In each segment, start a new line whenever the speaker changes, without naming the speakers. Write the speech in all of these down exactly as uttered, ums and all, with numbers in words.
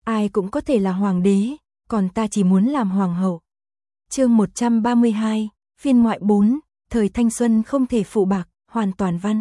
ai cũng có thể là hoàng đế, còn ta chỉ muốn làm hoàng hậu. Chương một trăm ba mươi hai, phiên ngoại bốn, thời thanh xuân không thể phụ bạc, hoàn toàn văn.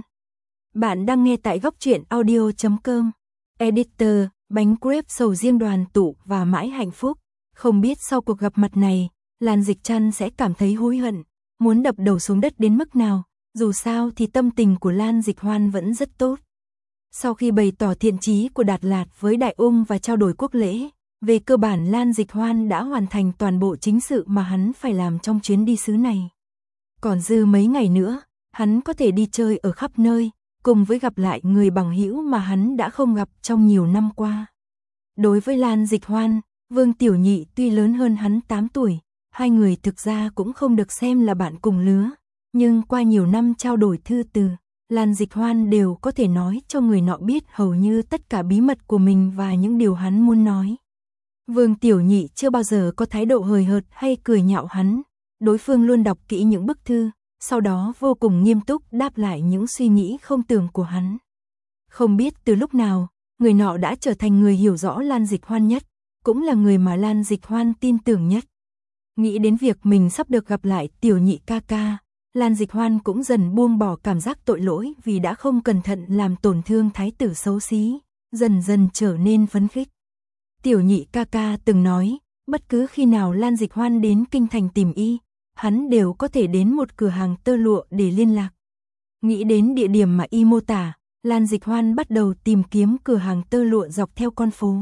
Bạn đang nghe tại góc truyện audio chấm com. Editor, bánh crepe sầu riêng đoàn tụ và mãi hạnh phúc. Không biết sau cuộc gặp mặt này, Lan Dịch Trăn sẽ cảm thấy hối hận, muốn đập đầu xuống đất đến mức nào, dù sao thì tâm tình của Lan Dịch Hoan vẫn rất tốt. Sau khi bày tỏ thiện chí của Đạt Lạt với Đại Ung và trao đổi quốc lễ, về cơ bản Lan Dịch Hoan đã hoàn thành toàn bộ chính sự mà hắn phải làm trong chuyến đi xứ này. Còn dư mấy ngày nữa, hắn có thể đi chơi ở khắp nơi, cùng với gặp lại người bằng hữu mà hắn đã không gặp trong nhiều năm qua. Đối với Lan Dịch Hoan, Vương Tiểu Nhị tuy lớn hơn hắn tám tuổi, hai người thực ra cũng không được xem là bạn cùng lứa, nhưng qua nhiều năm trao đổi thư từ, Lan Dịch Hoan đều có thể nói cho người nọ biết hầu như tất cả bí mật của mình và những điều hắn muốn nói. Vương Tiểu Nhị chưa bao giờ có thái độ hời hợt hay cười nhạo hắn, đối phương luôn đọc kỹ những bức thư, sau đó vô cùng nghiêm túc đáp lại những suy nghĩ không tưởng của hắn. Không biết từ lúc nào, người nọ đã trở thành người hiểu rõ Lan Dịch Hoan nhất, cũng là người mà Lan Dịch Hoan tin tưởng nhất. Nghĩ đến việc mình sắp được gặp lại Tiểu Nhị ca ca, Lan Dịch Hoan cũng dần buông bỏ cảm giác tội lỗi vì đã không cẩn thận làm tổn thương thái tử xấu xí, dần dần trở nên phấn khích. Tiểu Nhị ca ca từng nói, bất cứ khi nào Lan Dịch Hoan đến kinh thành tìm y, hắn đều có thể đến một cửa hàng tơ lụa để liên lạc. Nghĩ đến địa điểm mà y mô tả, Lan Dịch Hoan bắt đầu tìm kiếm cửa hàng tơ lụa dọc theo con phố.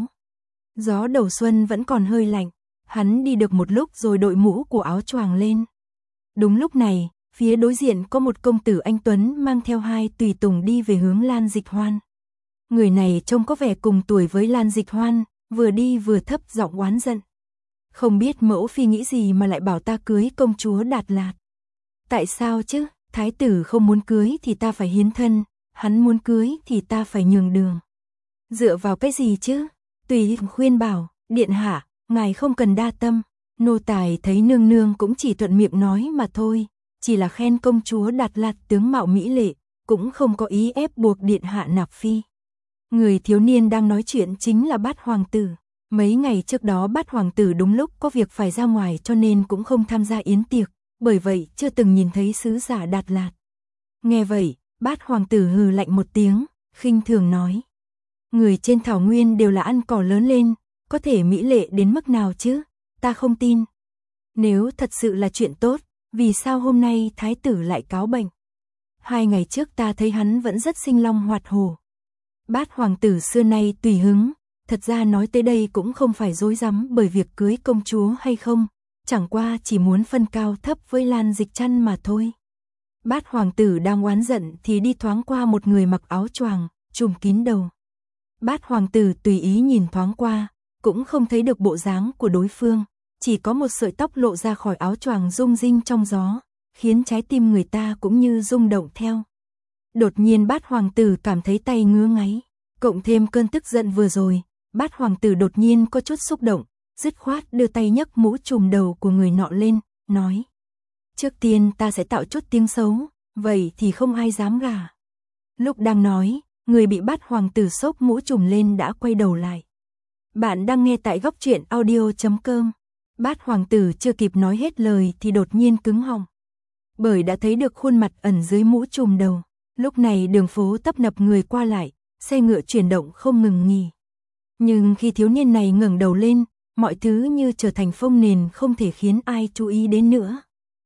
Gió đầu xuân vẫn còn hơi lạnh, hắn đi được một lúc rồi đội mũ của áo choàng lên. Đúng lúc này, phía đối diện có một công tử anh tuấn mang theo hai tùy tùng đi về hướng Lan Dịch Hoan. Người này trông có vẻ cùng tuổi với Lan Dịch Hoan, vừa đi vừa thấp giọng oán giận. Không biết mẫu phi nghĩ gì mà lại bảo ta cưới công chúa Đạt Lạt. Tại sao chứ, thái tử không muốn cưới thì ta phải hiến thân, hắn muốn cưới thì ta phải nhường đường. Dựa vào cái gì chứ? Tùy khuyên bảo, điện hạ, ngài không cần đa tâm, nô tài thấy nương nương cũng chỉ thuận miệng nói mà thôi, chỉ là khen công chúa Đạt Lạt tướng mạo mỹ lệ, cũng không có ý ép buộc điện hạ nạp phi. Người thiếu niên đang nói chuyện chính là Bát hoàng tử. Mấy ngày trước đó Bát hoàng tử đúng lúc có việc phải ra ngoài cho nên cũng không tham gia yến tiệc, bởi vậy chưa từng nhìn thấy sứ giả Đạt Lạt. Nghe vậy, Bát hoàng tử hừ lạnh một tiếng, khinh thường nói: người trên thảo nguyên đều là ăn cỏ lớn lên, có thể mỹ lệ đến mức nào chứ, ta không tin. Nếu thật sự là chuyện tốt, vì sao hôm nay thái tử lại cáo bệnh? Hai ngày trước ta thấy hắn vẫn rất sinh long hoạt hổ. Bát hoàng tử xưa nay tùy hứng, thật ra nói tới đây cũng không phải dối rắm bởi việc cưới công chúa hay không, chẳng qua chỉ muốn phân cao thấp với Lan Dịch Trăn mà thôi. Bát hoàng tử đang oán giận thì đi thoáng qua một người mặc áo choàng, trùm kín đầu. Bát hoàng tử tùy ý nhìn thoáng qua, cũng không thấy được bộ dáng của đối phương, chỉ có một sợi tóc lộ ra khỏi áo choàng rung rinh trong gió, khiến trái tim người ta cũng như rung động theo. Đột nhiên Bát hoàng tử cảm thấy tay ngứa ngáy, cộng thêm cơn tức giận vừa rồi, Bát hoàng tử đột nhiên có chút xúc động, dứt khoát đưa tay nhấc mũ trùm đầu của người nọ lên, nói: trước tiên ta sẽ tạo chút tiếng xấu, vậy thì không ai dám gả. Lúc đang nói, người bị Bát hoàng tử xốc mũ trùm lên đã quay đầu lại. Bạn đang nghe tại góc truyện audio chấm com. Bát hoàng tử chưa kịp nói hết lời thì đột nhiên cứng họng, bởi đã thấy được khuôn mặt ẩn dưới mũ trùm đầu. Lúc này đường phố tấp nập người qua lại, xe ngựa chuyển động không ngừng nghỉ. Nhưng khi thiếu niên này ngẩng đầu lên, mọi thứ như trở thành phông nền không thể khiến ai chú ý đến nữa.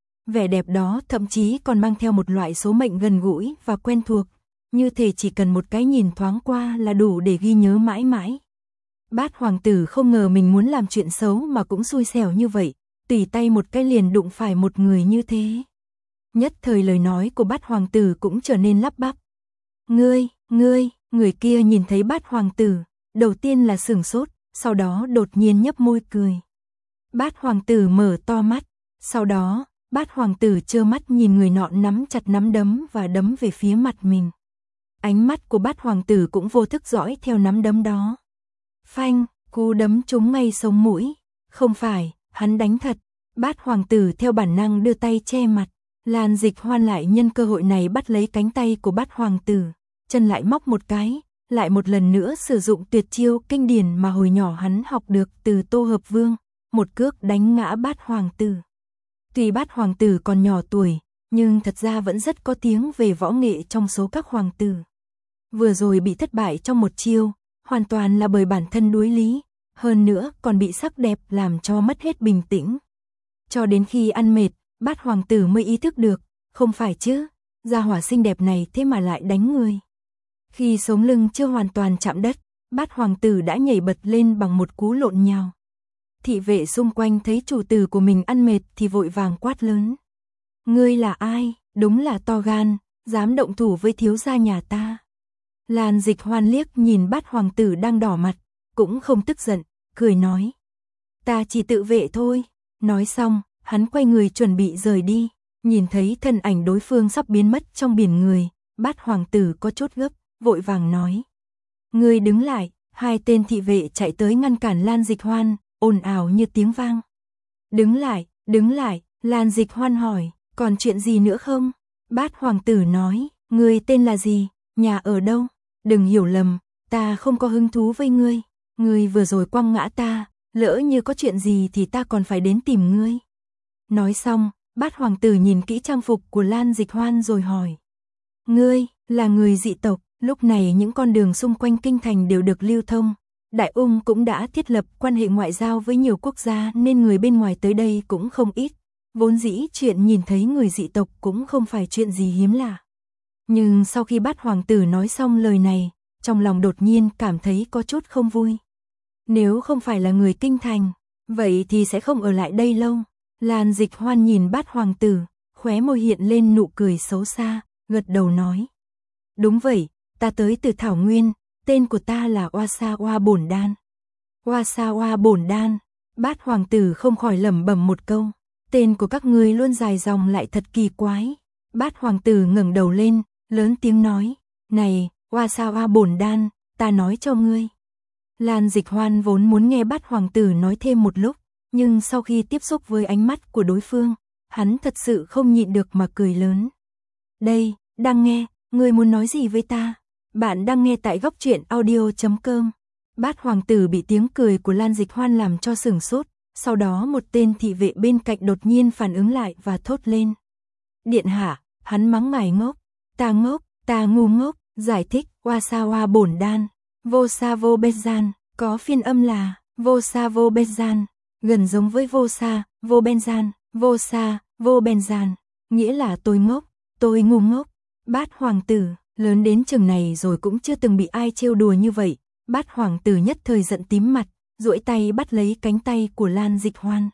Vẻ đẹp đó thậm chí còn mang theo một loại số mệnh gần gũi và quen thuộc, như thể chỉ cần một cái nhìn thoáng qua là đủ để ghi nhớ mãi mãi. Bát hoàng tử không ngờ mình muốn làm chuyện xấu mà cũng xui xẻo như vậy, tùy tay một cái liền đụng phải một người như thế. Nhất thời lời nói của Bát hoàng tử cũng trở nên lắp bắp. Ngươi, ngươi, người kia nhìn thấy Bát hoàng tử, đầu tiên là sửng sốt, sau đó đột nhiên nhếch môi cười. Bát hoàng tử mở to mắt, sau đó, Bát hoàng tử trơ mắt nhìn người nọ nắm chặt nắm đấm và đấm về phía mặt mình. Ánh mắt của Bát hoàng tử cũng vô thức dõi theo nắm đấm đó. Phanh, cú đấm trúng ngay sống mũi. Không phải, hắn đánh thật. Bát hoàng tử theo bản năng đưa tay che mặt. Lan Dịch Hoan lại nhân cơ hội này bắt lấy cánh tay của Bát hoàng tử, chân lại móc một cái, lại một lần nữa sử dụng tuyệt chiêu kinh điển mà hồi nhỏ hắn học được từ Tô Hợp Vương, một cước đánh ngã Bát Hoàng tử. Tuy Bát Hoàng tử còn nhỏ tuổi, nhưng thật ra vẫn rất có tiếng về võ nghệ trong số các hoàng tử. Vừa rồi bị thất bại trong một chiêu, hoàn toàn là bởi bản thân đuối lý, hơn nữa còn bị sắc đẹp làm cho mất hết bình tĩnh. Cho đến khi ăn mệt, Bát Hoàng tử mới ý thức được, không phải chứ, gia hỏa xinh đẹp này thế mà lại đánh người. Khi sống lưng chưa hoàn toàn chạm đất, Bát Hoàng tử đã nhảy bật lên bằng một cú lộn nhào. Thị vệ xung quanh thấy chủ tử của mình ăn mệt thì vội vàng quát lớn. Ngươi là ai, đúng là to gan, dám động thủ với thiếu gia nhà ta. Lan Dịch Hoan liếc nhìn Bát Hoàng tử đang đỏ mặt, cũng không tức giận, cười nói. Ta chỉ tự vệ thôi. Nói xong, hắn quay người chuẩn bị rời đi, nhìn thấy thân ảnh đối phương sắp biến mất trong biển người, Bát Hoàng tử có chút gấp, vội vàng nói. Ngươi đứng lại, hai tên thị vệ chạy tới ngăn cản Lan Dịch Hoan, ồn ào như tiếng vang. Đứng lại, đứng lại, Lan Dịch Hoan hỏi, còn chuyện gì nữa không? Bát Hoàng tử nói, ngươi tên là gì, nhà ở đâu? Đừng hiểu lầm, ta không có hứng thú với ngươi, ngươi vừa rồi quăng ngã ta, lỡ như có chuyện gì thì ta còn phải đến tìm ngươi. Nói xong, Bát Hoàng tử nhìn kỹ trang phục của Lan Dịch Hoan rồi hỏi. Ngươi, là người dị tộc, lúc này những con đường xung quanh kinh thành đều được lưu thông. Đại Ung cũng đã thiết lập quan hệ ngoại giao với nhiều quốc gia nên người bên ngoài tới đây cũng không ít. Vốn dĩ chuyện nhìn thấy người dị tộc cũng không phải chuyện gì hiếm lạ. Nhưng sau khi Bát Hoàng tử nói xong lời này, trong lòng đột nhiên cảm thấy có chút không vui. Nếu không phải là người kinh thành, vậy thì sẽ không ở lại đây lâu. Lan Dịch Hoan nhìn Bát Hoàng tử, khóe môi hiện lên nụ cười xấu xa, gật đầu nói. Đúng vậy, ta tới từ Thảo Nguyên, tên của ta là Oa Sa Oa Bổn Đan. Oa Sa Oa Bổn Đan, Bát Hoàng tử không khỏi lẩm bẩm một câu. Tên của các ngươi luôn dài dòng lại thật kỳ quái. Bát Hoàng tử ngẩng đầu lên, lớn tiếng nói. Này, Oa Sa Oa Bổn Đan, ta nói cho ngươi. Lan Dịch Hoan vốn muốn nghe Bát Hoàng tử nói thêm một lúc, nhưng sau khi tiếp xúc với ánh mắt của đối phương, hắn thật sự không nhịn được mà cười lớn. Đây, đang nghe, ngươi muốn nói gì với ta? Bạn đang nghe tại góc truyện audio chấm com. Bát Hoàng tử bị tiếng cười của Lan Dịch Hoan làm cho sửng sốt, sau đó một tên thị vệ bên cạnh đột nhiên phản ứng lại và thốt lên. Điện hạ, hắn mắng ngài ngốc, ta ngốc, ta ngu ngốc, giải thích, Oa Sa Oa Bổn Đan, vô sa vô bết gian, có phiên âm là, vô sa vô bết gian, gần giống với vô sa, vô ben gian, vô sa, vô ben gian, nghĩa là tôi ngốc, tôi ngu ngốc. Bát Hoàng tử, lớn đến chừng này rồi cũng chưa từng bị ai trêu đùa như vậy. Bát Hoàng tử nhất thời giận tím mặt, duỗi tay bắt lấy cánh tay của Lan Dịch Hoan.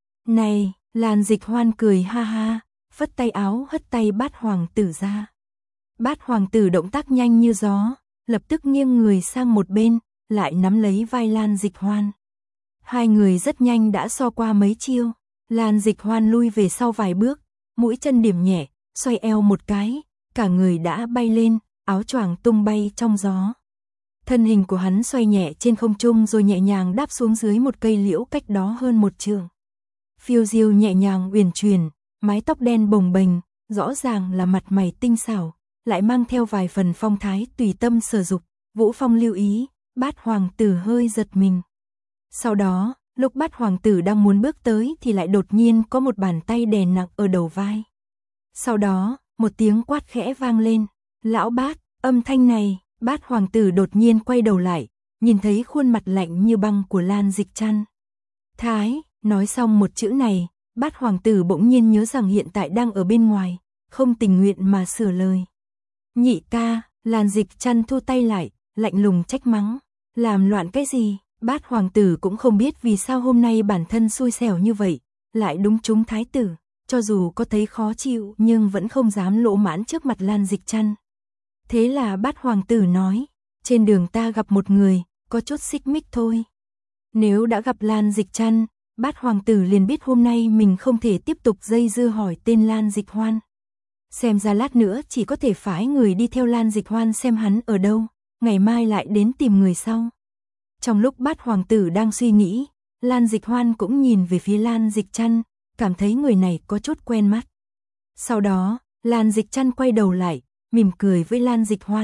Này, Lan Dịch Hoan cười ha ha, phất tay áo hất tay Bát Hoàng tử ra. Bát Hoàng tử động tác nhanh như gió, lập tức nghiêng người sang một bên, lại nắm lấy vai Lan Dịch Hoan. Hai người rất nhanh đã so qua mấy chiêu, Lan Dịch Hoan lui về sau vài bước, mũi chân điểm nhẹ, xoay eo một cái, cả người đã bay lên, áo choàng tung bay trong gió. Thân hình của hắn xoay nhẹ trên không trung rồi nhẹ nhàng đáp xuống dưới một cây liễu cách đó hơn một trượng. Phiêu diêu nhẹ nhàng uyển chuyển, mái tóc đen bồng bềnh, rõ ràng là mặt mày tinh xảo, lại mang theo vài phần phong thái tùy tâm sở dục. Vũ Phong lưu ý, Bát Hoàng tử hơi giật mình. Sau đó, lúc Bát Hoàng tử đang muốn bước tới thì lại đột nhiên có một bàn tay đè nặng ở đầu vai. Sau đó, một tiếng quát khẽ vang lên. Lão Bát, âm thanh này, Bát Hoàng tử đột nhiên quay đầu lại, nhìn thấy khuôn mặt lạnh như băng của Lan Dịch Trăn. Thái, nói xong một chữ này, Bát Hoàng tử bỗng nhiên nhớ rằng hiện tại đang ở bên ngoài, không tình nguyện mà sửa lời. Nhị ca, Lan Dịch Trăn thu tay lại, lạnh lùng trách mắng. Làm loạn cái gì? Bát Hoàng tử cũng không biết vì sao hôm nay bản thân xui xẻo như vậy, lại đúng trúng thái tử, cho dù có thấy khó chịu nhưng vẫn không dám lỗ mãn trước mặt Lan Dịch Trăn. Thế là Bát Hoàng tử nói, trên đường ta gặp một người, có chút xích mích thôi. Nếu đã gặp Lan Dịch Trăn, Bát Hoàng tử liền biết hôm nay mình không thể tiếp tục dây dưa hỏi tên Lan Dịch Hoan. Xem ra lát nữa chỉ có thể phái người đi theo Lan Dịch Hoan xem hắn ở đâu, ngày mai lại đến tìm người sau. Trong lúc Bát Hoàng tử đang suy nghĩ, Lan Dịch Hoan cũng nhìn về phía Lan Dịch Trăn, cảm thấy người này có chút quen mắt. Sau đó, Lan Dịch Trăn quay đầu lại, mỉm cười với Lan Dịch Hoan,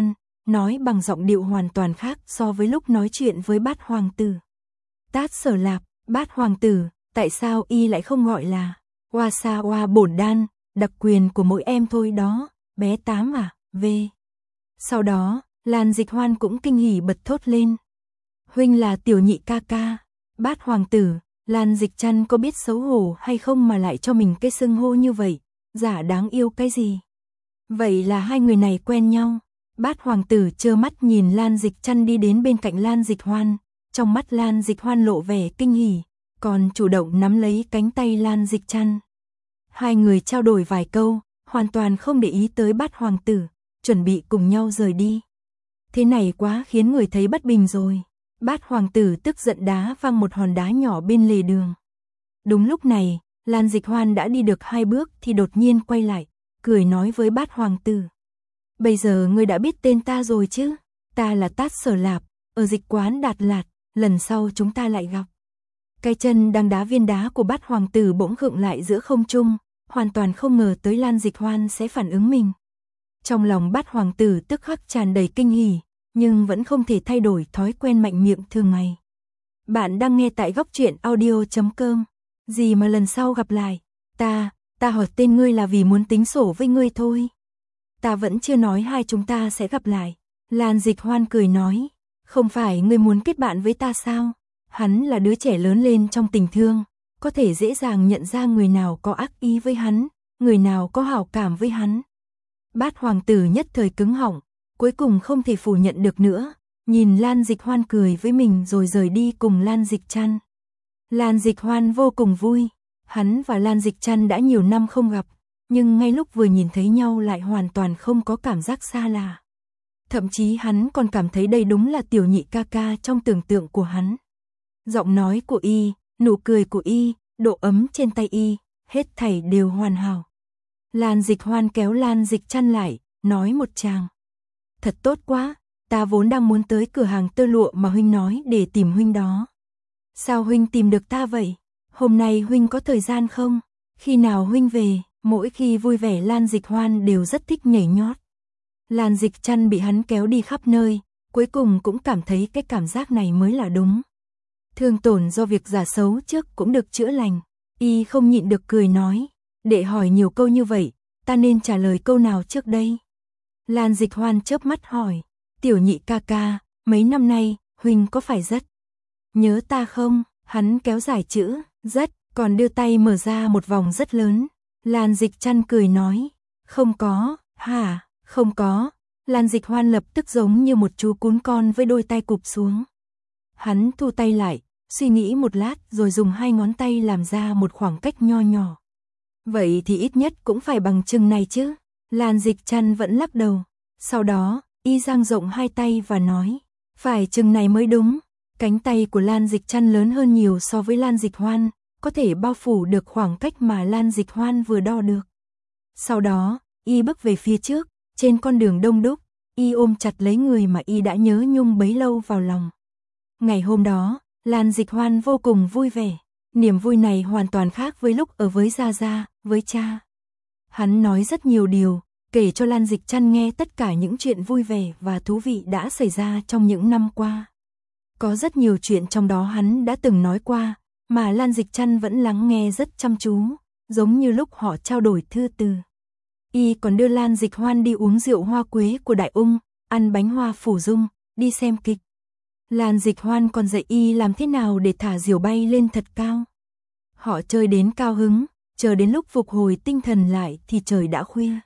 nói bằng giọng điệu hoàn toàn khác so với lúc nói chuyện với Bát hoàng tử. Tát Sở Lạp, Bát hoàng tử, tại sao y lại không gọi là Oa Sa Oa Bổn Đan, đặc quyền của mỗi em thôi đó, bé Tám à, về. Sau đó, Lan Dịch Hoan cũng kinh hỉ bật thốt lên. Huynh là tiểu nhị ca ca. Bát hoàng tử, Lan Dịch Trăn có biết xấu hổ hay không mà lại cho mình cái xưng hô như vậy, giả đáng yêu cái gì. Vậy là hai người này quen nhau. Bát hoàng tử trơ mắt nhìn Lan Dịch Trăn đi đến bên cạnh Lan Dịch Hoan, trong mắt Lan Dịch Hoan lộ vẻ kinh hỉ, còn chủ động nắm lấy cánh tay Lan Dịch Trăn. Hai người trao đổi vài câu, hoàn toàn không để ý tới Bát hoàng tử, chuẩn bị cùng nhau rời đi. Thế này quá khiến người thấy bất bình rồi. Bát hoàng tử tức giận đá văng một hòn đá nhỏ bên lề đường. Đúng lúc này, Lan Dịch Hoan đã đi được hai bước thì đột nhiên quay lại, cười nói với Bát hoàng tử. Bây giờ ngươi đã biết tên ta rồi chứ? Ta là Tát Sở Lạp, ở dịch quán Đạt Lạt, lần sau chúng ta lại gặp. Cái chân đang đá viên đá của Bát hoàng tử bỗng khựng lại giữa không trung, hoàn toàn không ngờ tới Lan Dịch Hoan sẽ phản ứng mình. Trong lòng Bát hoàng tử tức khắc tràn đầy kinh hỉ, nhưng vẫn không thể thay đổi thói quen mạnh miệng thường ngày. Bạn đang nghe tại góc truyện audio chấm com. Gì mà lần sau gặp lại, ta, ta hỏi tên ngươi là vì muốn tính sổ với ngươi thôi. Ta vẫn chưa nói hai chúng ta sẽ gặp lại. Lan Dịch Hoan cười nói, không phải ngươi muốn kết bạn với ta sao? Hắn là đứa trẻ lớn lên trong tình thương, có thể dễ dàng nhận ra người nào có ác ý với hắn, người nào có hảo cảm với hắn. Bát hoàng tử nhất thời cứng họng, cuối cùng không thể phủ nhận được nữa, nhìn Lan Dịch Hoan cười với mình rồi rời đi cùng Lan Dịch Trăn. Lan Dịch Hoan vô cùng vui, hắn và Lan Dịch Trăn đã nhiều năm không gặp, nhưng ngay lúc vừa nhìn thấy nhau lại hoàn toàn không có cảm giác xa lạ. Thậm chí hắn còn cảm thấy đây đúng là tiểu nhị ca ca trong tưởng tượng của hắn. Giọng nói của y, nụ cười của y, độ ấm trên tay y, hết thảy đều hoàn hảo. Lan Dịch Hoan kéo Lan Dịch Trăn lại, nói một tràng. Thật tốt quá, ta vốn đang muốn tới cửa hàng tơ lụa mà huynh nói để tìm huynh đó. Sao huynh tìm được ta vậy? Hôm nay huynh có thời gian không? Khi nào huynh về? Mỗi khi vui vẻ Lan Dịch Hoan đều rất thích nhảy nhót. Lan Dịch Trăn bị hắn kéo đi khắp nơi, cuối cùng cũng cảm thấy cái cảm giác này mới là đúng. Thương tổn do việc giả xấu trước cũng được chữa lành. Y không nhịn được cười nói, để hỏi nhiều câu như vậy, ta nên trả lời câu nào trước đây? Lan Dịch Hoan chớp mắt hỏi, tiểu nhị ca ca, mấy năm nay, huynh có phải rất nhớ ta không? Hắn kéo dài chữ, rất, còn đưa tay mở ra một vòng rất lớn. Lan Dịch Trăn cười nói, không có, hả, không có. Lan Dịch Hoan lập tức giống như một chú cún con với đôi tay cụp xuống. Hắn thu tay lại, suy nghĩ một lát rồi dùng hai ngón tay làm ra một khoảng cách nho nhỏ. Vậy thì ít nhất cũng phải bằng chừng này chứ. Lan Dịch Trăn vẫn lắc đầu. Sau đó, y dang rộng hai tay và nói, phải chừng này mới đúng. Cánh tay của Lan Dịch Trăn lớn hơn nhiều so với Lan Dịch Hoan, có thể bao phủ được khoảng cách mà Lan Dịch Hoan vừa đo được. Sau đó, y bước về phía trước, trên con đường đông đúc, y ôm chặt lấy người mà y đã nhớ nhung bấy lâu vào lòng. Ngày hôm đó, Lan Dịch Hoan vô cùng vui vẻ. Niềm vui này hoàn toàn khác với lúc ở với Gia Gia, với cha. Hắn nói rất nhiều điều, kể cho Lan Dịch Trăn nghe tất cả những chuyện vui vẻ và thú vị đã xảy ra trong những năm qua. Có rất nhiều chuyện trong đó hắn đã từng nói qua, mà Lan Dịch Trăn vẫn lắng nghe rất chăm chú, giống như lúc họ trao đổi thư từ. Y còn đưa Lan Dịch Hoan đi uống rượu hoa quế của Đại Ung, ăn bánh hoa phủ dung, đi xem kịch. Lan Dịch Hoan còn dạy y làm thế nào để thả diều bay lên thật cao. Họ chơi đến cao hứng, chờ đến lúc phục hồi tinh thần lại thì trời đã khuya.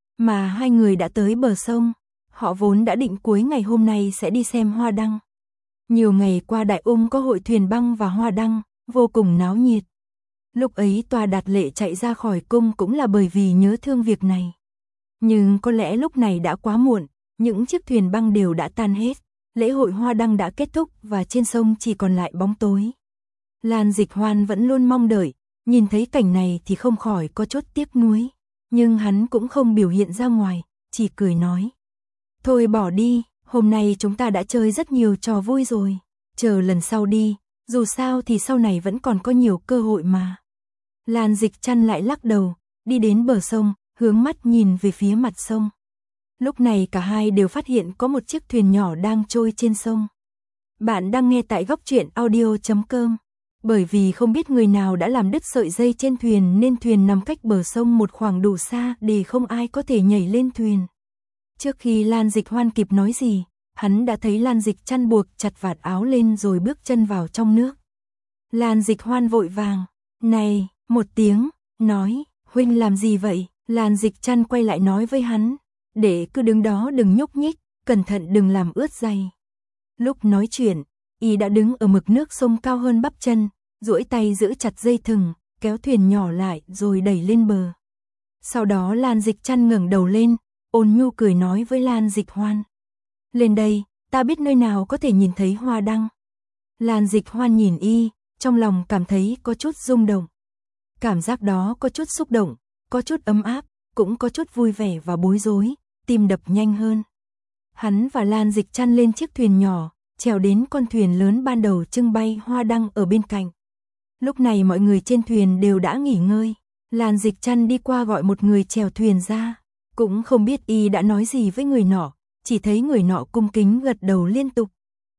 Mà hai người đã tới bờ sông, họ vốn đã định cuối ngày hôm nay sẽ đi xem hoa đăng. Nhiều ngày qua Đại Ung có hội thuyền băng và hoa đăng, vô cùng náo nhiệt. Lúc ấy Tòa Đạt Lệ chạy ra khỏi cung cũng là bởi vì nhớ thương việc này. Nhưng có lẽ lúc này đã quá muộn, những chiếc thuyền băng đều đã tan hết, lễ hội hoa đăng đã kết thúc và trên sông chỉ còn lại bóng tối. Lan Dịch Hoan vẫn luôn mong đợi, nhìn thấy cảnh này thì không khỏi có chút tiếc nuối, nhưng hắn cũng không biểu hiện ra ngoài, chỉ cười nói. Thôi bỏ đi, hôm nay chúng ta đã chơi rất nhiều trò vui rồi, chờ lần sau đi, dù sao thì sau này vẫn còn có nhiều cơ hội mà. Lan Dịch Trăn lại lắc đầu, đi đến bờ sông, hướng mắt nhìn về phía mặt sông. Lúc này cả hai đều phát hiện có một chiếc thuyền nhỏ đang trôi trên sông. Bạn đang nghe tại góc truyện audio chấm com. Bởi vì không biết người nào đã làm đứt sợi dây trên thuyền nên thuyền nằm cách bờ sông một khoảng đủ xa để không ai có thể nhảy lên thuyền. Trước khi Lan Dịch Hoan kịp nói gì, hắn đã thấy Lan Dịch Trăn buộc chặt vạt áo lên rồi bước chân vào trong nước. Lan Dịch Hoan vội vàng, này, một tiếng, nói, huynh làm gì vậy? Lan Dịch Trăn quay lại nói với hắn, để cứ đứng đó đừng nhúc nhích, cẩn thận đừng làm ướt giày. Lúc nói chuyện, y đã đứng ở mực nước sông cao hơn bắp chân, duỗi tay giữ chặt dây thừng, kéo thuyền nhỏ lại rồi đẩy lên bờ. Sau đó Lan Dịch Trăn ngẩng đầu lên, ôn nhu cười nói với Lan Dịch Hoan. Lên đây, ta biết nơi nào có thể nhìn thấy hoa đăng. Lan Dịch Hoan nhìn y, trong lòng cảm thấy có chút rung động. Cảm giác đó có chút xúc động, có chút ấm áp, cũng có chút vui vẻ và bối rối, tim đập nhanh hơn. Hắn và Lan Dịch Trăn lên chiếc thuyền nhỏ, trèo đến con thuyền lớn ban đầu trưng bày hoa đăng ở bên cạnh. Lúc này mọi người trên thuyền đều đã nghỉ ngơi. Lan Dịch Trăn đi qua gọi một người chèo thuyền ra, cũng không biết y đã nói gì với người nọ, chỉ thấy người nọ cung kính gật đầu liên tục.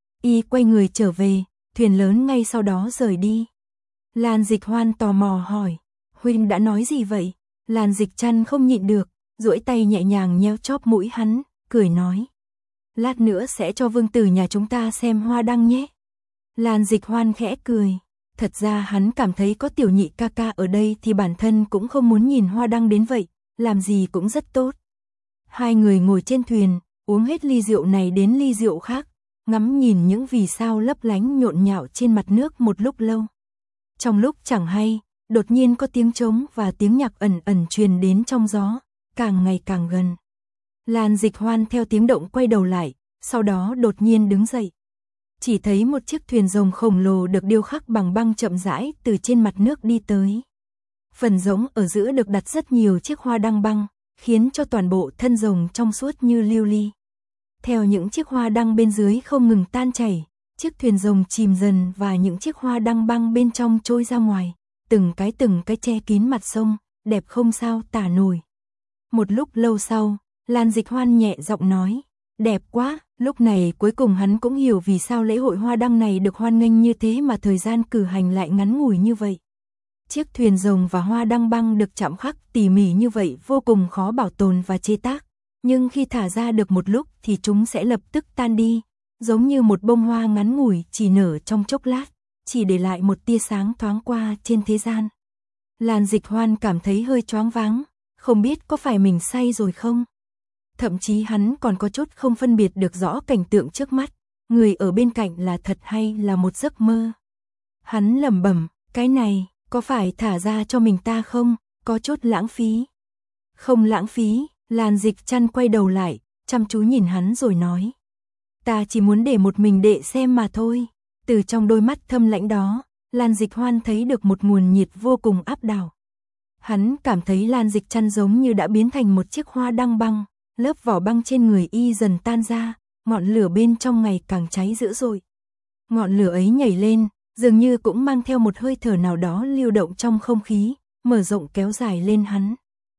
Y quay người trở về, thuyền lớn ngay sau đó rời đi. Lan Dịch Hoan tò mò hỏi, huynh đã nói gì vậy? Lan Dịch Trăn không nhịn được, duỗi tay nhẹ nhàng nhéo chóp mũi hắn, cười nói. Lát nữa sẽ cho vương tử nhà chúng ta xem hoa đăng nhé. Lan Dịch Hoan khẽ cười. Thật ra hắn cảm thấy có tiểu nhị ca ca ở đây thì bản thân cũng không muốn nhìn hoa đăng đến vậy, làm gì cũng rất tốt. Hai người ngồi trên thuyền, uống hết ly rượu này đến ly rượu khác, ngắm nhìn những vì sao lấp lánh nhộn nhạo trên mặt nước một lúc lâu. Trong lúc chẳng hay, đột nhiên có tiếng trống và tiếng nhạc ẩn ẩn truyền đến trong gió, càng ngày càng gần. Lan Dịch Hoan theo tiếng động quay đầu lại, sau đó đột nhiên đứng dậy. Chỉ thấy một chiếc thuyền rồng khổng lồ được điêu khắc bằng băng chậm rãi từ trên mặt nước đi tới. Phần rỗng ở giữa được đặt rất nhiều chiếc hoa đăng băng, khiến cho toàn bộ thân rồng trong suốt như lưu ly. Theo những chiếc hoa đăng bên dưới không ngừng tan chảy, chiếc thuyền rồng chìm dần và những chiếc hoa đăng băng bên trong trôi ra ngoài, từng cái từng cái che kín mặt sông, đẹp không sao tả nổi. Một lúc lâu sau, Lan Dịch Hoan nhẹ giọng nói, đẹp quá. Lúc này cuối cùng hắn cũng hiểu vì sao lễ hội hoa đăng này được hoan nghênh như thế mà thời gian cử hành lại ngắn ngủi như vậy. Chiếc thuyền rồng và hoa đăng băng được chạm khắc tỉ mỉ như vậy vô cùng khó bảo tồn và chế tác, nhưng khi thả ra được một lúc thì chúng sẽ lập tức tan đi, giống như một bông hoa ngắn ngủi chỉ nở trong chốc lát, chỉ để lại một tia sáng thoáng qua trên thế gian. Lan Dịch Hoan cảm thấy hơi choáng váng, không biết có phải mình say rồi không? Thậm chí hắn còn có chút không phân biệt được rõ cảnh tượng trước mắt, người ở bên cạnh là thật hay là một giấc mơ. Hắn lẩm bẩm, cái này, có phải thả ra cho mình ta không, có chút lãng phí. Không lãng phí, Lan Dịch Trăn quay đầu lại, chăm chú nhìn hắn rồi nói. Ta chỉ muốn để một mình đệ xem mà thôi. Từ trong đôi mắt thâm lãnh đó, Lan Dịch Hoan thấy được một nguồn nhiệt vô cùng áp đảo. Hắn cảm thấy Lan Dịch Trăn giống như đã biến thành một chiếc hoa đăng băng. Lớp vỏ băng trên người y dần tan ra, ngọn lửa bên trong ngày càng cháy dữ dội. Ngọn lửa ấy nhảy lên, dường như cũng mang theo một hơi thở nào đó lưu động trong không khí, mở rộng kéo dài lên hắn.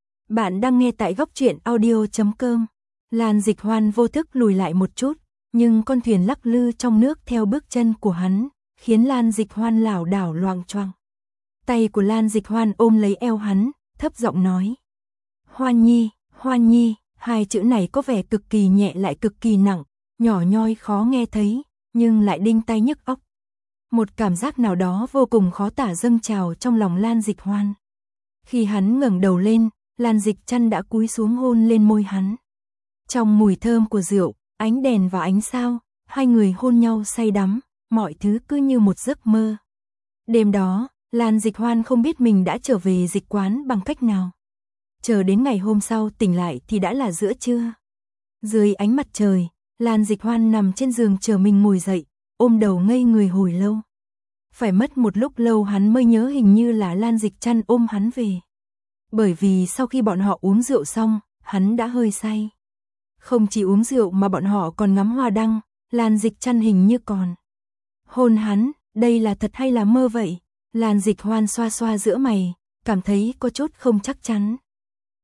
Bạn đang nghe tại góc truyện audio chấm com. Lan Dịch Hoan vô thức lùi lại một chút, nhưng con thuyền lắc lư trong nước theo bước chân của hắn, khiến Lan Dịch Hoan lảo đảo loạng choạng. Tay của Lan Dịch Hoan ôm lấy eo hắn, thấp giọng nói. Hoan Nhi, Hoan Nhi. Hai chữ này có vẻ cực kỳ nhẹ lại cực kỳ nặng, nhỏ nhoi khó nghe thấy, nhưng lại đinh tai nhức óc. Một cảm giác nào đó vô cùng khó tả dâng trào trong lòng Lan Dịch Hoan. Khi hắn ngẩng đầu lên, Lan Dịch Trăn đã cúi xuống hôn lên môi hắn. Trong mùi thơm của rượu, ánh đèn và ánh sao, hai người hôn nhau say đắm, mọi thứ cứ như một giấc mơ. Đêm đó, Lan Dịch Hoan không biết mình đã trở về dịch quán bằng cách nào. Chờ đến ngày hôm sau tỉnh lại thì đã là giữa trưa. Dưới ánh mặt trời, Lan Dịch Hoan nằm trên giường chờ mình ngồi dậy, ôm đầu ngây người hồi lâu. Phải mất một lúc lâu hắn mới nhớ hình như là Lan Dịch Trăn ôm hắn về. Bởi vì sau khi bọn họ uống rượu xong, hắn đã hơi say. Không chỉ uống rượu mà bọn họ còn ngắm hoa đăng, Lan Dịch Trăn hình như còn hôn hắn, đây là thật hay là mơ vậy? Lan Dịch Hoan xoa xoa giữa mày, cảm thấy có chút không chắc chắn.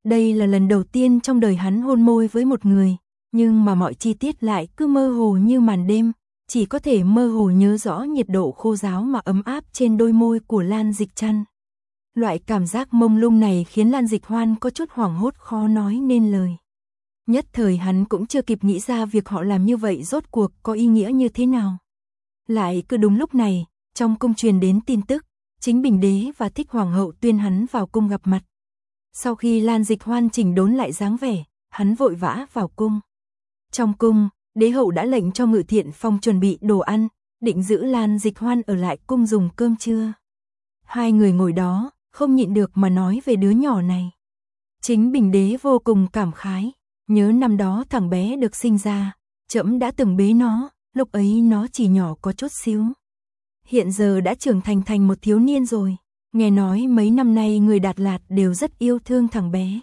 Đây là lần đầu tiên trong đời hắn hôn môi với một người, nhưng mà mọi chi tiết lại cứ mơ hồ như màn đêm, chỉ có thể mơ hồ nhớ rõ nhiệt độ khô ráo mà ấm áp trên đôi môi của Lan Dịch Trăn. Loại cảm giác mông lung này khiến Lan Dịch Hoan có chút hoảng hốt khó nói nên lời. Nhất thời hắn cũng chưa kịp nghĩ ra việc họ làm như vậy rốt cuộc có ý nghĩa như thế nào. Lại cứ đúng lúc này, trong cung truyền đến tin tức, chính Bình Đế và Thích Hoàng hậu tuyên hắn vào cung gặp mặt. Sau khi Lan Dịch Hoan chỉnh đốn lại dáng vẻ, hắn vội vã vào cung. Trong cung, đế hậu đã lệnh cho Ngự Thiện Phong chuẩn bị đồ ăn, định giữ Lan Dịch Hoan ở lại cung dùng cơm trưa. Hai người ngồi đó, không nhịn được mà nói về đứa nhỏ này. Chính Bình Đế vô cùng cảm khái, nhớ năm đó thằng bé được sinh ra, trẫm đã từng bế nó, lúc ấy nó chỉ nhỏ có chút xíu. Hiện giờ đã trưởng thành thành một thiếu niên rồi, nghe nói mấy năm nay người Đạt Lạt đều rất yêu thương thằng bé.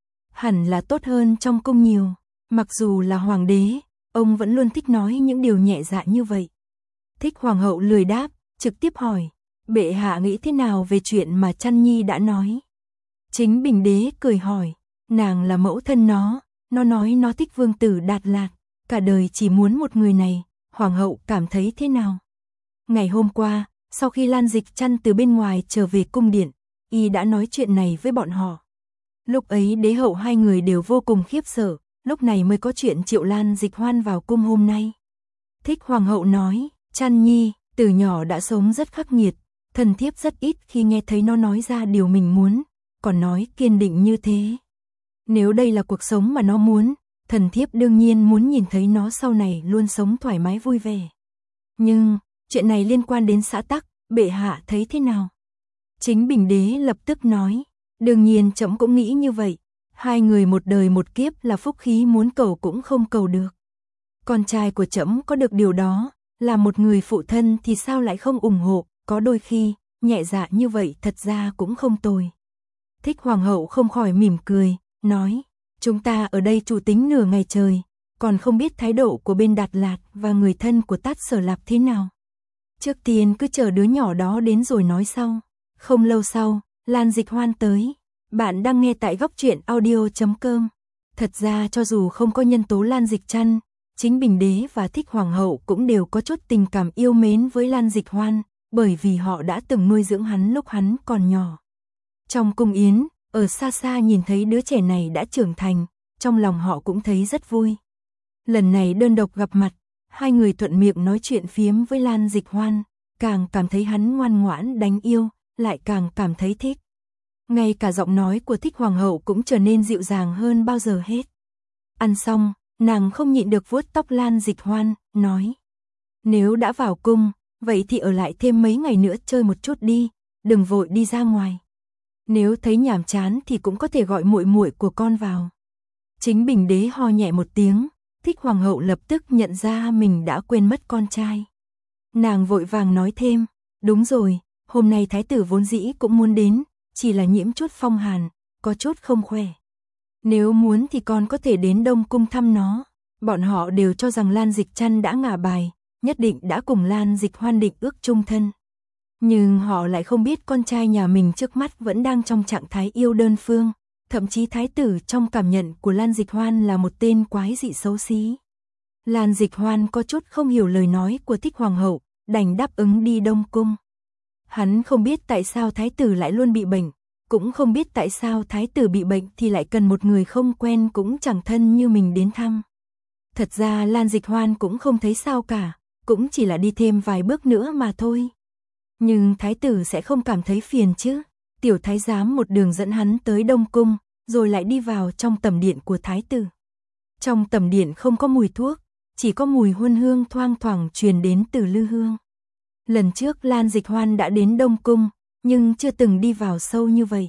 Hẳn là tốt hơn trong cung nhiều, mặc dù là hoàng đế, ông vẫn luôn thích nói những điều nhẹ dạ như vậy. Thích Hoàng hậu lười đáp, trực tiếp hỏi, bệ hạ nghĩ thế nào về chuyện mà Trăn Nhi đã nói? Chính Bình Đế cười hỏi, nàng là mẫu thân nó, nó nói nó thích vương tử Đạt Lạt, cả đời chỉ muốn một người này, Hoàng hậu cảm thấy thế nào? Ngày hôm qua, sau khi Lan Dịch Trăn từ bên ngoài trở về cung điện, y đã nói chuyện này với bọn họ. Lúc ấy đế hậu hai người đều vô cùng khiếp sợ, lúc này mới có chuyện triệu Lan Dịch Hoan vào cung hôm nay. Thích Hoàng hậu nói, Trăn Nhi, từ nhỏ đã sống rất khắc nghiệt, thần thiếp rất ít khi nghe thấy nó nói ra điều mình muốn, còn nói kiên định như thế. Nếu đây là cuộc sống mà nó muốn, thần thiếp đương nhiên muốn nhìn thấy nó sau này luôn sống thoải mái vui vẻ. Nhưng, chuyện này liên quan đến xã tắc, bệ hạ thấy thế nào? Chính Bình Đế lập tức nói, đương nhiên trẫm cũng nghĩ như vậy, hai người một đời một kiếp là phúc khí muốn cầu cũng không cầu được. Con trai của trẫm có được điều đó, là một người phụ thân thì sao lại không ủng hộ, có đôi khi, nhẹ dạ như vậy thật ra cũng không tồi. Thích Hoàng hậu không khỏi mỉm cười, nói, chúng ta ở đây chủ tính nửa ngày trời, còn không biết thái độ của bên Đạt Lạt và người thân của Tát Sở Lạp thế nào. Trước tiên cứ chờ đứa nhỏ đó đến rồi nói sau. Không lâu sau, Lan Dịch Hoan tới. Bạn đang nghe tại góc truyện audio chấm com. Thật ra cho dù không có nhân tố Lan Dịch Trăn, chính Bình Đế và Thích Hoàng hậu cũng đều có chút tình cảm yêu mến với Lan Dịch Hoan, bởi vì họ đã từng nuôi dưỡng hắn lúc hắn còn nhỏ. Trong cung yến, ở xa xa nhìn thấy đứa trẻ này đã trưởng thành, trong lòng họ cũng thấy rất vui. Lần này đơn độc gặp mặt, hai người thuận miệng nói chuyện phiếm với Lan Dịch Hoan, càng cảm thấy hắn ngoan ngoãn đáng yêu, lại càng cảm thấy thích. Ngay cả giọng nói của Thích Hoàng hậu cũng trở nên dịu dàng hơn bao giờ hết. Ăn xong, nàng không nhịn được vuốt tóc Lan Dịch Hoan, nói: "Nếu đã vào cung, vậy thì ở lại thêm mấy ngày nữa chơi một chút đi, đừng vội đi ra ngoài. Nếu thấy nhàm chán thì cũng có thể gọi muội muội của con vào." Chính Bình Đế ho nhẹ một tiếng, Thích Hoàng hậu lập tức nhận ra mình đã quên mất con trai. Nàng vội vàng nói thêm: "Đúng rồi, hôm nay thái tử vốn dĩ cũng muốn đến, chỉ là nhiễm chút phong hàn, có chút không khỏe. Nếu muốn thì con có thể đến Đông Cung thăm nó." Bọn họ đều cho rằng Lan Dịch Trăn đã ngả bài, nhất định đã cùng Lan Dịch Hoan định ước chung thân. Nhưng họ lại không biết con trai nhà mình trước mắt vẫn đang trong trạng thái yêu đơn phương, thậm chí thái tử trong cảm nhận của Lan Dịch Hoan là một tên quái dị xấu xí. Lan Dịch Hoan có chút không hiểu lời nói của Thích Hoàng hậu, đành đáp ứng đi Đông Cung. Hắn không biết tại sao thái tử lại luôn bị bệnh, cũng không biết tại sao thái tử bị bệnh thì lại cần một người không quen cũng chẳng thân như mình đến thăm. Thật ra Lan Dịch Hoan cũng không thấy sao cả, cũng chỉ là đi thêm vài bước nữa mà thôi. Nhưng thái tử sẽ không cảm thấy phiền chứ? Tiểu thái giám một đường dẫn hắn tới Đông Cung, rồi lại đi vào trong tẩm điện của thái tử. Trong tẩm điện không có mùi thuốc, chỉ có mùi huân hương thoang thoảng truyền đến từ lư hương. Lần trước Lan Dịch Hoan đã đến Đông Cung, nhưng chưa từng đi vào sâu như vậy.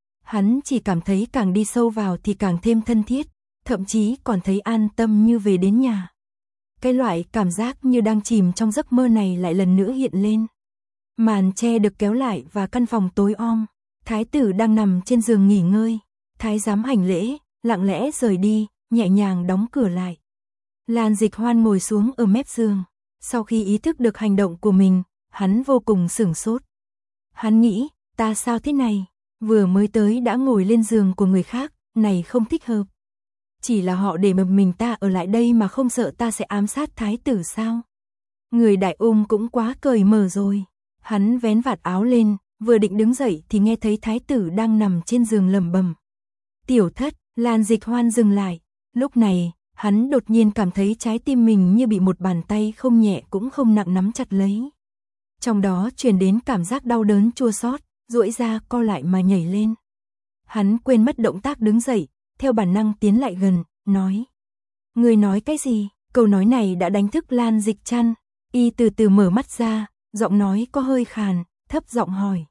Hắn chỉ cảm thấy càng đi sâu vào thì càng thêm thân thiết, thậm chí còn thấy an tâm như về đến nhà. Cái loại cảm giác như đang chìm trong giấc mơ này lại lần nữa hiện lên. Màn che được kéo lại và căn phòng tối om, thái tử đang nằm trên giường nghỉ ngơi, thái giám hành lễ, lặng lẽ rời đi, nhẹ nhàng đóng cửa lại. Lan Dịch Hoan ngồi xuống ở mép giường, sau khi ý thức được hành động của mình, hắn vô cùng sửng sốt. Hắn nghĩ, ta sao thế này, vừa mới tới đã ngồi lên giường của người khác, này không thích hợp. Chỉ là họ để một mình ta ở lại đây mà không sợ ta sẽ ám sát thái tử sao? Người Đại Ung cũng quá cởi mở rồi. Hắn vén vạt áo lên, vừa định đứng dậy thì nghe thấy thái tử đang nằm trên giường lẩm bẩm. Tiểu thất, Lan Dịch Hoan dừng lại. Lúc này, hắn đột nhiên cảm thấy trái tim mình như bị một bàn tay không nhẹ cũng không nặng nắm chặt lấy. Trong đó truyền đến cảm giác đau đớn chua xót, duỗi ra co lại mà nhảy lên. Hắn quên mất động tác đứng dậy, theo bản năng tiến lại gần, nói. Người nói cái gì? Câu nói này đã đánh thức Lan Dịch Trăn. Y từ từ mở mắt ra, giọng nói có hơi khàn, thấp giọng hỏi.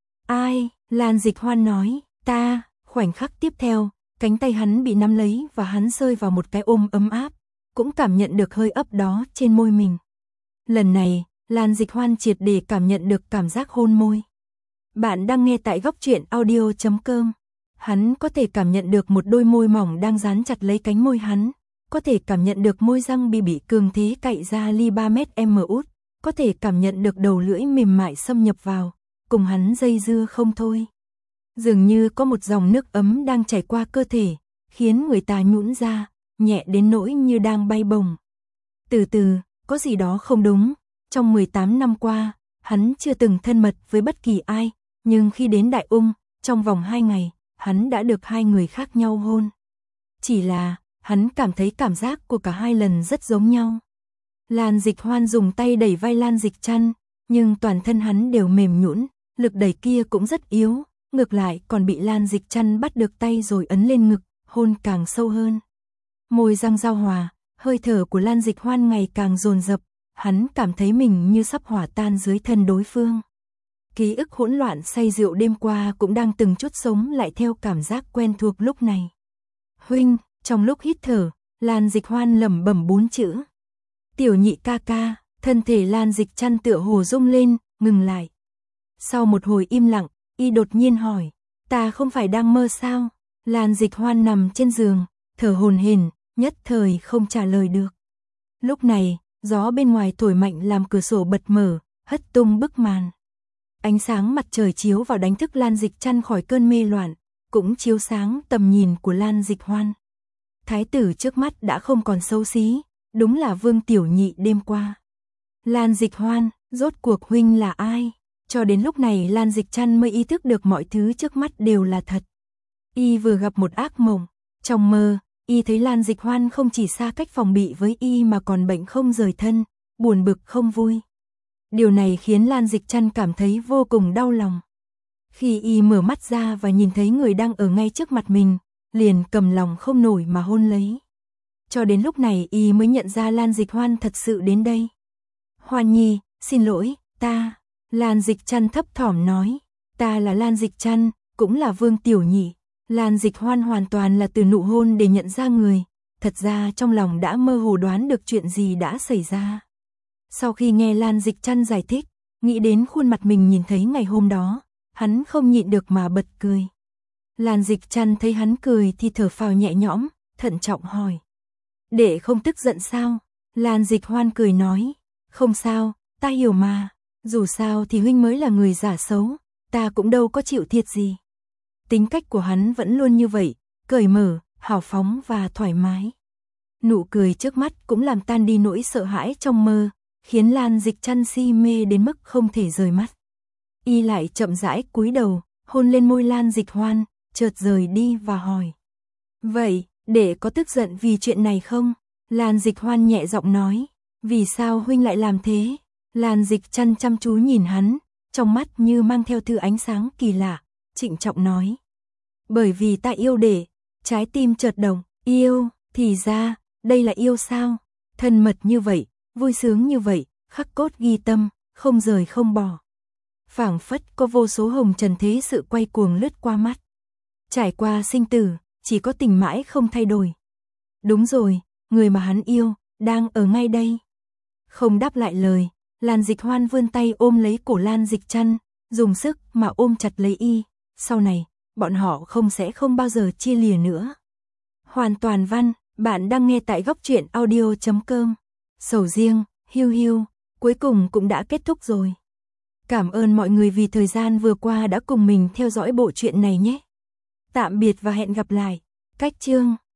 Ai? Lan Dịch Hoan nói. Ta. Khoảnh khắc tiếp theo, cánh tay hắn bị nắm lấy và hắn rơi vào một cái ôm ấm áp, cũng cảm nhận được hơi ấp đó trên môi mình. Lần này, Lan Dịch Hoan triệt để cảm nhận được cảm giác hôn môi. Bạn đang nghe tại góc truyện audio chấm com. Hắn có thể cảm nhận được một đôi môi mỏng đang dán chặt lấy cánh môi hắn, có thể cảm nhận được môi răng bị bị cường thế cạy ra ly ba mét em út, có thể cảm nhận được đầu lưỡi mềm mại xâm nhập vào, cùng hắn dây dưa không thôi. Dường như có một dòng nước ấm đang chảy qua cơ thể, khiến người ta nhũn ra, nhẹ đến nỗi như đang bay bổng. Từ từ, có gì đó không đúng, trong mười tám năm qua, hắn chưa từng thân mật với bất kỳ ai, nhưng khi đến Đại Ung, trong vòng hai ngày, hắn đã được hai người khác nhau hôn. Chỉ là, hắn cảm thấy cảm giác của cả hai lần rất giống nhau. Lan Dịch Hoan dùng tay đẩy vai Lan Dịch Trăn, nhưng toàn thân hắn đều mềm nhũn, lực đẩy kia cũng rất yếu, ngược lại còn bị Lan Dịch Trăn bắt được tay rồi ấn lên ngực, hôn càng sâu hơn. Môi răng giao hòa, hơi thở của Lan Dịch Hoan ngày càng dồn dập, hắn cảm thấy mình như sắp hỏa tan dưới thân đối phương. Ký ức hỗn loạn say rượu đêm qua cũng đang từng chút sống lại theo cảm giác quen thuộc lúc này. Huynh, trong lúc hít thở, Lan Dịch Hoan lẩm bẩm bốn chữ. Tiểu nhị ca ca, thân thể Lan Dịch Trăn tựa hồ rung lên, ngừng lại. Sau một hồi im lặng, y đột nhiên hỏi, ta không phải đang mơ sao? Lan Dịch Hoan nằm trên giường, thở hổn hển, nhất thời không trả lời được. Lúc này, gió bên ngoài thổi mạnh làm cửa sổ bật mở, hất tung bức màn. Ánh sáng mặt trời chiếu vào đánh thức Lan Dịch Trăn khỏi cơn mê loạn, cũng chiếu sáng tầm nhìn của Lan Dịch Hoan. Thái tử trước mắt đã không còn xấu xí, đúng là Vương Tiểu Nhị đêm qua. Lan Dịch Hoan, rốt cuộc huynh là ai? Cho đến lúc này Lan Dịch Trăn mới ý thức được mọi thứ trước mắt đều là thật. Y vừa gặp một ác mộng, trong mơ, y thấy Lan Dịch Hoan không chỉ xa cách phòng bị với y mà còn bệnh không rời thân, buồn bực không vui. Điều này khiến Lan Dịch Trăn cảm thấy vô cùng đau lòng. Khi y mở mắt ra và nhìn thấy người đang ở ngay trước mặt mình, liền cầm lòng không nổi mà hôn lấy. Cho đến lúc này y mới nhận ra Lan Dịch Hoan thật sự đến đây. Hoan Nhi, xin lỗi, ta... Lan Dịch Trăn thấp thỏm nói, ta là Lan Dịch Trăn, cũng là Vương Tiểu Nhị. Lan Dịch Hoan hoàn toàn là từ nụ hôn để nhận ra người, thật ra trong lòng đã mơ hồ đoán được chuyện gì đã xảy ra. Sau khi nghe Lan Dịch Trăn giải thích, nghĩ đến khuôn mặt mình nhìn thấy ngày hôm đó, hắn không nhịn được mà bật cười. Lan Dịch Trăn thấy hắn cười thì thở phào nhẹ nhõm, thận trọng hỏi. Để không tức giận sao? Lan Dịch Hoan cười nói, không sao, ta hiểu mà. Dù sao thì huynh mới là người giả xấu, ta cũng đâu có chịu thiệt gì. Tính cách của hắn vẫn luôn như vậy, cởi mở, hào phóng và thoải mái. Nụ cười trước mắt cũng làm tan đi nỗi sợ hãi trong mơ, khiến Lan Dịch Trăn si mê đến mức không thể rời mắt. Y lại chậm rãi cúi đầu, hôn lên môi Lan Dịch Hoan, chợt rời đi và hỏi. Vậy, để có tức giận vì chuyện này không? Lan Dịch Hoan nhẹ giọng nói, vì sao huynh lại làm thế? Lan Dịch Trăn chăm chú nhìn hắn, trong mắt như mang theo thứ ánh sáng kỳ lạ, trịnh trọng nói. Bởi vì ta yêu để, trái tim chợt động, yêu, thì ra, đây là yêu sao? Thân mật như vậy, vui sướng như vậy, khắc cốt ghi tâm, không rời không bỏ. Phảng phất có vô số hồng trần thế sự quay cuồng lướt qua mắt. Trải qua sinh tử, chỉ có tình mãi không thay đổi. Đúng rồi, người mà hắn yêu, đang ở ngay đây. Không đáp lại lời, Lan Dịch Hoan vươn tay ôm lấy cổ Lan Dịch Trăn, dùng sức mà ôm chặt lấy y. Sau này, bọn họ không sẽ không bao giờ chia lìa nữa. Hoàn toàn văn, bạn đang nghe tại góc truyện audio chấm com. Sầu riêng, hiu hiu, cuối cùng cũng đã kết thúc rồi. Cảm ơn mọi người vì thời gian vừa qua đã cùng mình theo dõi bộ truyện này nhé. Tạm biệt và hẹn gặp lại. Cách chương